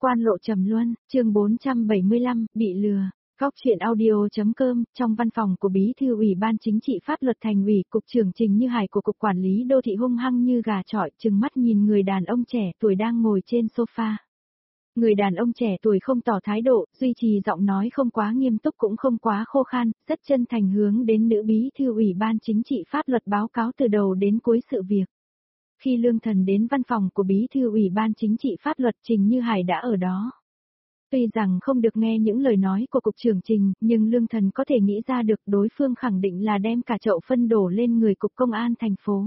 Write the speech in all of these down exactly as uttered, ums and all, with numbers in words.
Quan lộ trầm luân, chương bốn trăm bảy mươi lăm, bị lừa. Góc truyện audio.com, trong văn phòng của Bí thư Ủy ban Chính trị Pháp luật Thành ủy, Cục trưởng Trình Như Hải của Cục Quản lý Đô thị hung hăng như gà chọi, trừng mắt nhìn người đàn ông trẻ tuổi đang ngồi trên sofa. Người đàn ông trẻ tuổi không tỏ thái độ, duy trì giọng nói không quá nghiêm túc cũng không quá khô khan, rất chân thành hướng đến nữ Bí thư Ủy ban Chính trị Pháp luật báo cáo từ đầu đến cuối sự việc. Khi Lương Thần đến văn phòng của Bí thư Ủy ban Chính trị Pháp luật, Trình Như Hải đã ở đó. Tuy rằng không được nghe những lời nói của Cục trưởng Trình, nhưng Lương Thần có thể nghĩ ra được đối phương khẳng định là đem cả chậu phân đổ lên người Cục Công an thành phố.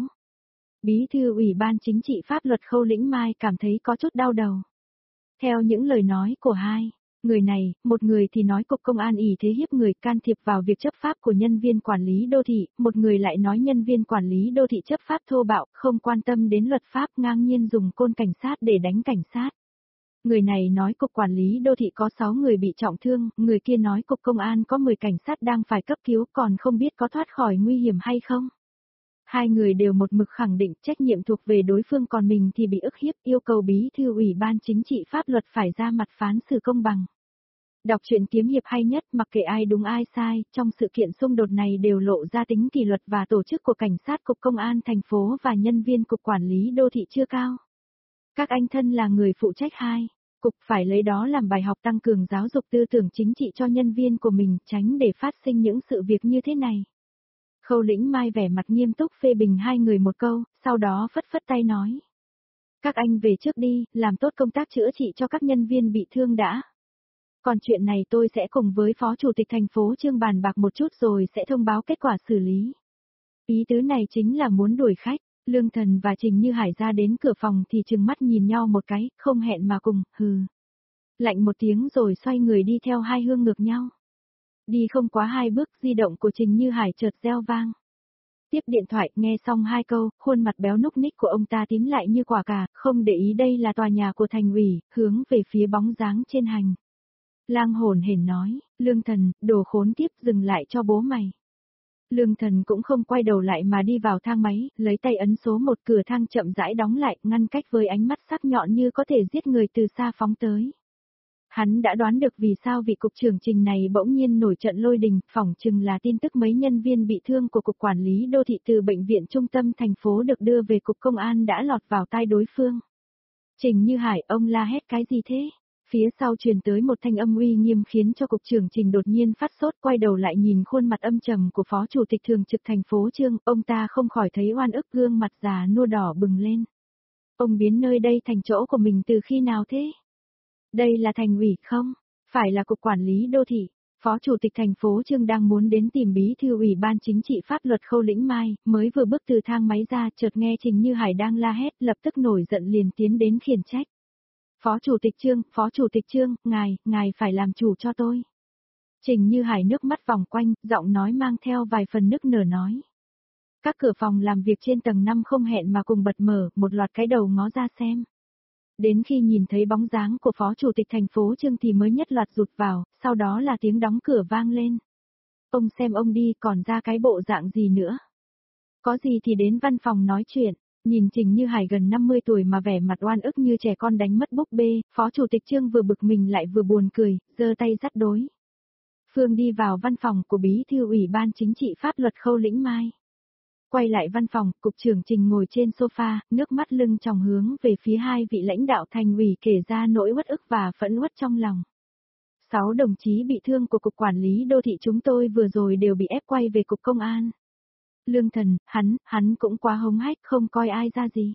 Bí thư Ủy ban Chính trị Pháp luật Khâu Lĩnh Mai cảm thấy có chút đau đầu. Theo những lời nói của hai người này, một người thì nói Cục Công an ỷ thế hiếp người can thiệp vào việc chấp pháp của nhân viên quản lý đô thị, một người lại nói nhân viên quản lý đô thị chấp pháp thô bạo, không quan tâm đến luật pháp, ngang nhiên dùng côn cảnh sát để đánh cảnh sát. Người này nói Cục Quản lý Đô thị có sáu người bị trọng thương, người kia nói Cục Công an có mười cảnh sát đang phải cấp cứu còn không biết có thoát khỏi nguy hiểm hay không. Hai người đều một mực khẳng định trách nhiệm thuộc về đối phương còn mình thì bị ức hiếp, yêu cầu Bí thư Ủy ban Chính trị Pháp luật phải ra mặt phán xử công bằng. Đọc truyện kiếm hiệp hay nhất, mặc kệ ai đúng ai sai, trong sự kiện xung đột này đều lộ ra tính kỷ luật và tổ chức của cảnh sát Cục Công an thành phố và nhân viên Cục Quản lý Đô thị chưa cao. Các anh thân là người phụ trách hai Cục phải lấy đó làm bài học tăng cường giáo dục tư tưởng chính trị cho nhân viên của mình, tránh để phát sinh những sự việc như thế này. Khâu Lĩnh Mai vẻ mặt nghiêm túc phê bình hai người một câu, sau đó phất phất tay nói. Các anh về trước đi, làm tốt công tác chữa trị cho các nhân viên bị thương đã. Còn chuyện này tôi sẽ cùng với Phó Chủ tịch thành phố Trương bàn bạc một chút rồi sẽ thông báo kết quả xử lý. Ý tứ này chính là muốn đuổi khách. Lương Thần và Trình Như Hải ra đến cửa phòng thì trừng mắt nhìn nhau một cái, không hẹn mà cùng, hừ. Lạnh một tiếng rồi xoay người đi theo hai hương ngược nhau. Đi không quá hai bước, di động của Trình Như Hải chợt reo vang. Tiếp điện thoại, nghe xong hai câu, khuôn mặt béo núc ních của ông ta tím lại như quả cà, không để ý đây là tòa nhà của thành ủy, hướng về phía bóng dáng trên hành lang hồn hển nói, Lương Thần, đồ khốn kiếp, dừng lại cho bố mày. Lương Thần cũng không quay đầu lại mà đi vào thang máy, lấy tay ấn số một, cửa thang chậm rãi đóng lại, ngăn cách với ánh mắt sắc nhọn như có thể giết người từ xa phóng tới. Hắn đã đoán được vì sao vị cục trưởng Trình này bỗng nhiên nổi trận lôi đình, phỏng chừng là tin tức mấy nhân viên bị thương của Cục Quản lý Đô thị từ bệnh viện trung tâm thành phố được đưa về Cục Công an đã lọt vào tai đối phương. Trình Như Hải, ông la hét cái gì thế? Phía sau truyền tới một thanh âm uy nghiêm khiến cho Cục trưởng Trình đột nhiên phát sốt, quay đầu lại nhìn khuôn mặt âm trầm của Phó Chủ tịch Thường trực thành phố Trương, ông ta không khỏi thấy oan ức, gương mặt già nua đỏ bừng lên. Ông biến nơi đây thành chỗ của mình từ khi nào thế? Đây là thành ủy không? Phải là Cục Quản lý Đô thị. Phó Chủ tịch thành phố Trương đang muốn đến tìm Bí thư Ủy ban Chính trị Pháp luật Khâu Lĩnh Mai, mới vừa bước từ thang máy ra chợt nghe Trình Như Hải đang la hét, lập tức nổi giận liền tiến đến khiển trách. Phó Chủ tịch Trương, Phó Chủ tịch Trương, ngài, ngài phải làm chủ cho tôi. Trình Như Hải nước mắt vòng quanh, giọng nói mang theo vài phần nức nở nói. Các cửa phòng làm việc trên tầng năm không hẹn mà cùng bật mở, một loạt cái đầu ngó ra xem. Đến khi nhìn thấy bóng dáng của Phó Chủ tịch thành phố Trương thì mới nhất loạt rụt vào, sau đó là tiếng đóng cửa vang lên. Ông xem ông đi, còn ra cái bộ dạng gì nữa. Có gì thì đến văn phòng nói chuyện. Nhìn Trình Như Hải gần năm mươi tuổi mà vẻ mặt oan ức như trẻ con đánh mất búp bê, Phó Chủ tịch Trương vừa bực mình lại vừa buồn cười, giơ tay dắt đối. Phương đi vào văn phòng của Bí thư Ủy ban Chính trị Pháp luật Khâu Lĩnh Mai. Quay lại văn phòng, Cục trưởng Trình ngồi trên sofa, nước mắt lưng tròng hướng về phía hai vị lãnh đạo thành ủy kể ra nỗi uất ức và phẫn uất trong lòng. Sáu đồng chí bị thương của Cục Quản lý Đô thị chúng tôi vừa rồi đều bị ép quay về Cục Công an. Lương Thần, hắn, hắn cũng quá hống hách, không coi ai ra gì.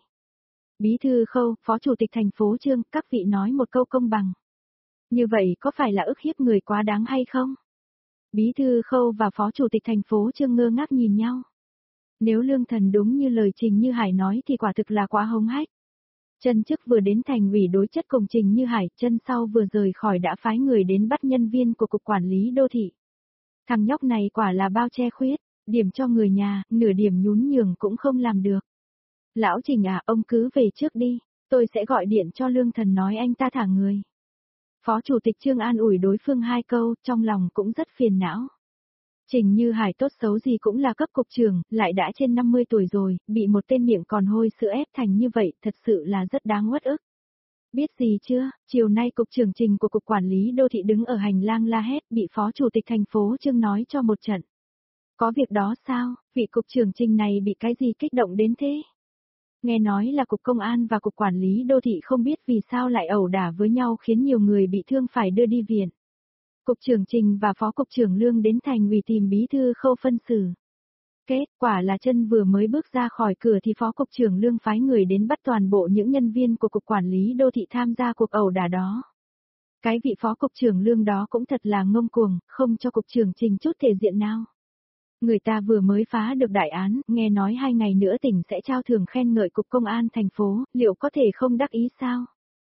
Bí thư Khâu, Phó Chủ tịch thành phố Trương, các vị nói một câu công bằng. Như vậy có phải là ức hiếp người quá đáng hay không? Bí thư Khâu và Phó Chủ tịch thành phố Trương ngơ ngác nhìn nhau. Nếu Lương Thần đúng như lời Trình Như Hải nói thì quả thực là quá hống hách. Chân trước vừa đến thành ủy đối chất cùng Trình Như Hải, chân sau vừa rời khỏi đã phái người đến bắt nhân viên của Cục Quản lý Đô thị. Thằng nhóc này quả là bao che khuyết. Điểm cho người nhà, nửa điểm nhún nhường cũng không làm được. Lão Trình à, ông cứ về trước đi, tôi sẽ gọi điện cho Lương Thần nói anh ta thả người. Phó Chủ tịch Trương an ủi đối phương hai câu, trong lòng cũng rất phiền não. Trình Như Hải tốt xấu gì cũng là cấp cục trưởng, lại đã trên năm mươi tuổi rồi, bị một tên miệng còn hôi sữa ép thành như vậy, thật sự là rất đáng uất ức. Biết gì chưa, chiều nay cục trưởng Trình của Cục Quản lý Đô thị đứng ở hành lang la hét, bị Phó Chủ tịch thành phố Trương nói cho một trận. Có việc đó sao, vị cục trưởng Trình này bị cái gì kích động đến thế? Nghe nói là Cục Công an và Cục Quản lý Đô thị không biết vì sao lại ẩu đả với nhau khiến nhiều người bị thương phải đưa đi viện. Cục trưởng Trình và Phó Cục trưởng Lương đến thành ủy tìm bí thư Khâu phân xử. Kết quả là chân vừa mới bước ra khỏi cửa thì Phó Cục trưởng Lương phái người đến bắt toàn bộ những nhân viên của Cục Quản lý Đô thị tham gia cuộc ẩu đả đó. Cái vị Phó Cục trưởng Lương đó cũng thật là ngông cuồng, không cho Cục trưởng Trình chút thể diện nào. Người ta vừa mới phá được đại án, nghe nói hai ngày nữa tỉnh sẽ trao thưởng khen ngợi Cục Công an thành phố, liệu có thể không đắc ý sao?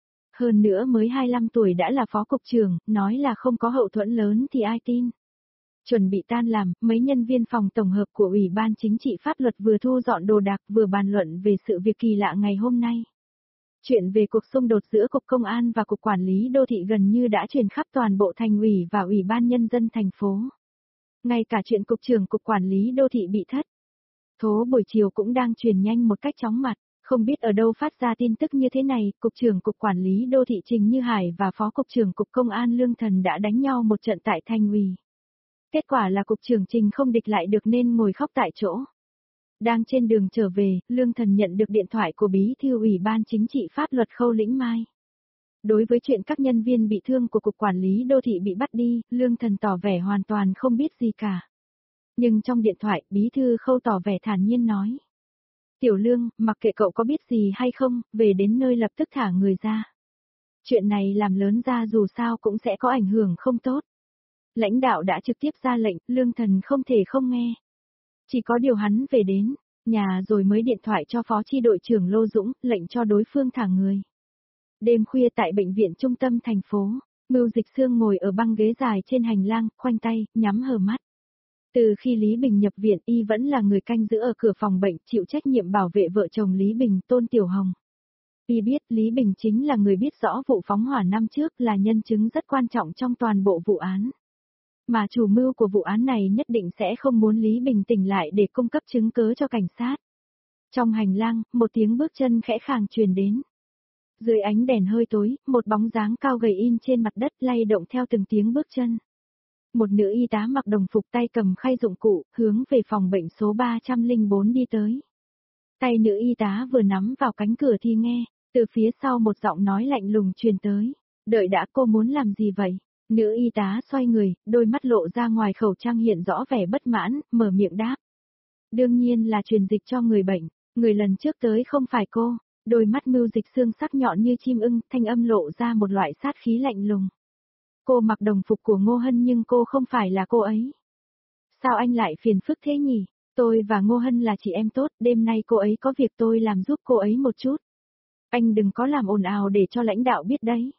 Hơn nữa mới hai mươi lăm tuổi đã là Phó Cục trưởng, nói là không có hậu thuẫn lớn thì ai tin? Chuẩn bị tan làm, mấy nhân viên phòng tổng hợp của Ủy ban Chính trị Pháp luật vừa thu dọn đồ đạc vừa bàn luận về sự việc kỳ lạ ngày hôm nay. Chuyện về cuộc xung đột giữa Cục Công an và Cục Quản lý Đô thị gần như đã truyền khắp toàn bộ thành ủy và Ủy ban Nhân dân thành phố. Ngay cả chuyện Cục trưởng Cục Quản lý Đô thị bị thất thố buổi chiều cũng đang truyền nhanh một cách chóng mặt. Không biết ở đâu phát ra tin tức như thế này, Cục trưởng Cục Quản lý Đô thị Trình Như Hải và Phó Cục trưởng Cục Công an Lương Thần đã đánh nhau một trận tại thành ủy. Kết quả là Cục trưởng Trình không địch lại được nên ngồi khóc tại chỗ. Đang trên đường trở về, Lương Thần nhận được điện thoại của Bí thư Ủy ban Chính trị Pháp luật Khâu Lĩnh Mai. Đối với chuyện các nhân viên bị thương của Cục Quản lý Đô thị bị bắt đi, Lương Thần tỏ vẻ hoàn toàn không biết gì cả. Nhưng trong điện thoại, Bí thư Khâu tỏ vẻ thản nhiên nói. Tiểu Lương, mặc kệ cậu có biết gì hay không, về đến nơi lập tức thả người ra. Chuyện này làm lớn ra dù sao cũng sẽ có ảnh hưởng không tốt. Lãnh đạo đã trực tiếp ra lệnh, Lương Thần không thể không nghe. Chỉ có điều hắn về đến nhà rồi mới điện thoại cho Phó Chi đội trưởng Lô Dũng, lệnh cho đối phương thả người. Đêm khuya tại bệnh viện trung tâm thành phố, Mưu Dịch Sương ngồi ở băng ghế dài trên hành lang, khoanh tay, nhắm hờ mắt. Từ khi Lý Bình nhập viện, y vẫn là người canh giữ ở cửa phòng bệnh, chịu trách nhiệm bảo vệ vợ chồng Lý Bình, Tôn Tiểu Hồng. Y biết Lý Bình chính là người biết rõ vụ phóng hỏa năm trước, là nhân chứng rất quan trọng trong toàn bộ vụ án. Mà chủ mưu của vụ án này nhất định sẽ không muốn Lý Bình tỉnh lại để cung cấp chứng cứ cho cảnh sát. Trong hành lang, một tiếng bước chân khẽ khàng truyền đến. Dưới ánh đèn hơi tối, một bóng dáng cao gầy in trên mặt đất lay động theo từng tiếng bước chân. Một nữ y tá mặc đồng phục tay cầm khay dụng cụ, hướng về phòng bệnh số ba trăm lẻ bốn đi tới. Tay nữ y tá vừa nắm vào cánh cửa thì nghe, từ phía sau một giọng nói lạnh lùng truyền tới. Đợi đã, cô muốn làm gì vậy? Nữ y tá xoay người, đôi mắt lộ ra ngoài khẩu trang hiện rõ vẻ bất mãn, mở miệng đáp. Đương nhiên là truyền dịch cho người bệnh, người lần trước tới không phải cô. Đôi mắt Mưu Dịch Sương sắc nhọn như chim ưng, thanh âm lộ ra một loại sát khí lạnh lùng. Cô mặc đồng phục của Ngô Hân nhưng cô không phải là cô ấy. Sao anh lại phiền phức thế nhỉ? Tôi và Ngô Hân là chị em tốt, đêm nay cô ấy có việc tôi làm giúp cô ấy một chút. Anh đừng có làm ồn ào để cho lãnh đạo biết đấy.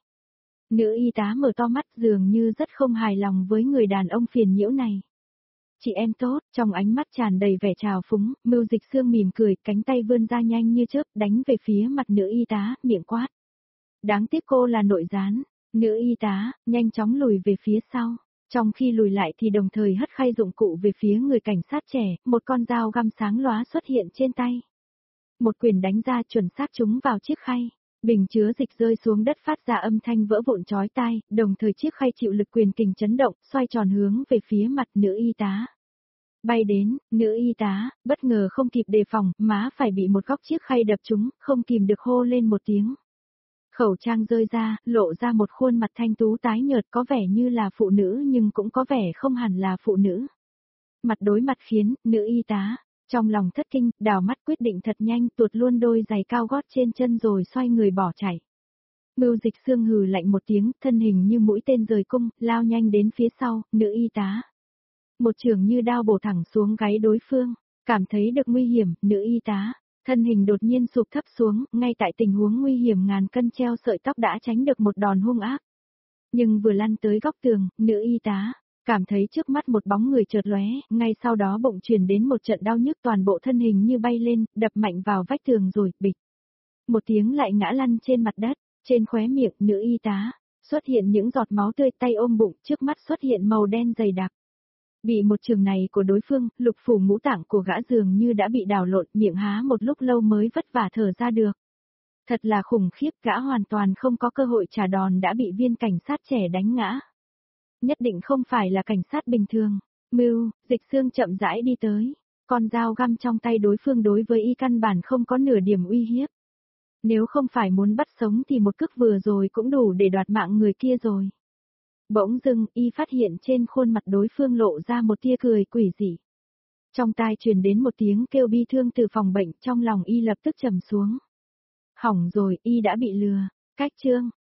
Nữ y tá mở to mắt dường như rất không hài lòng với người đàn ông phiền nhiễu này. Chị em tốt, trong ánh mắt tràn đầy vẻ trào phúng, Mưu Dịch Sương mỉm cười, cánh tay vươn ra nhanh như chớp, đánh về phía mặt nữ y tá, miệng quát. Đáng tiếc cô là nội gián. Nữ y tá, nhanh chóng lùi về phía sau. Trong khi lùi lại thì đồng thời hất khay dụng cụ về phía người cảnh sát trẻ, một con dao găm sáng lóa xuất hiện trên tay. Một quyền đánh ra chuẩn xác trúng vào chiếc khay. Bình chứa dịch rơi xuống đất phát ra âm thanh vỡ vụn chói tai, đồng thời chiếc khay chịu lực quyền kình chấn động, xoay tròn hướng về phía mặt nữ y tá. Bay đến, nữ y tá, bất ngờ không kịp đề phòng, má phải bị một góc chiếc khay đập trúng, không kìm được hô lên một tiếng. Khẩu trang rơi ra, lộ ra một khuôn mặt thanh tú tái nhợt có vẻ như là phụ nữ nhưng cũng có vẻ không hẳn là phụ nữ. Mặt đối mặt khiến, nữ y tá, trong lòng thất kinh, đảo mắt quyết định thật nhanh tuột luôn đôi giày cao gót trên chân rồi xoay người bỏ chạy. Mưu Dịch Sương hừ lạnh một tiếng, thân hình như mũi tên rời cung, lao nhanh đến phía sau, nữ y tá. Một chưởng như đao bổ thẳng xuống gáy đối phương, cảm thấy được nguy hiểm, nữ y tá. Thân hình đột nhiên sụp thấp xuống, ngay tại tình huống nguy hiểm ngàn cân treo sợi tóc đã tránh được một đòn hung ác. Nhưng vừa lăn tới góc tường, nữ y tá, cảm thấy trước mắt một bóng người chợt lóe, ngay sau đó bụng truyền đến một trận đau nhức toàn bộ thân hình như bay lên, đập mạnh vào vách tường rồi, bịch. Một tiếng lại ngã lăn trên mặt đất, trên khóe miệng nữ y tá, xuất hiện những giọt máu tươi, tay ôm bụng, trước mắt xuất hiện màu đen dày đặc. Bị một trường này của đối phương, lục phủ ngũ tạng của gã dường như đã bị đảo lộn, miệng há một lúc lâu mới vất vả thở ra được. Thật là khủng khiếp, gã hoàn toàn không có cơ hội trả đòn đã bị viên cảnh sát trẻ đánh ngã. Nhất định không phải là cảnh sát bình thường. Mưu, Dịch Xương chậm rãi đi tới. Con dao găm trong tay đối phương đối với y căn bản không có nửa điểm uy hiếp. Nếu không phải muốn bắt sống thì một cước vừa rồi cũng đủ để đoạt mạng người kia rồi. Bỗng dưng, y phát hiện trên khuôn mặt đối phương lộ ra một tia cười quỷ dị. Trong tai truyền đến một tiếng kêu bi thương từ phòng bệnh, trong lòng y lập tức trầm xuống. Hỏng rồi, y đã bị lừa. Cách chương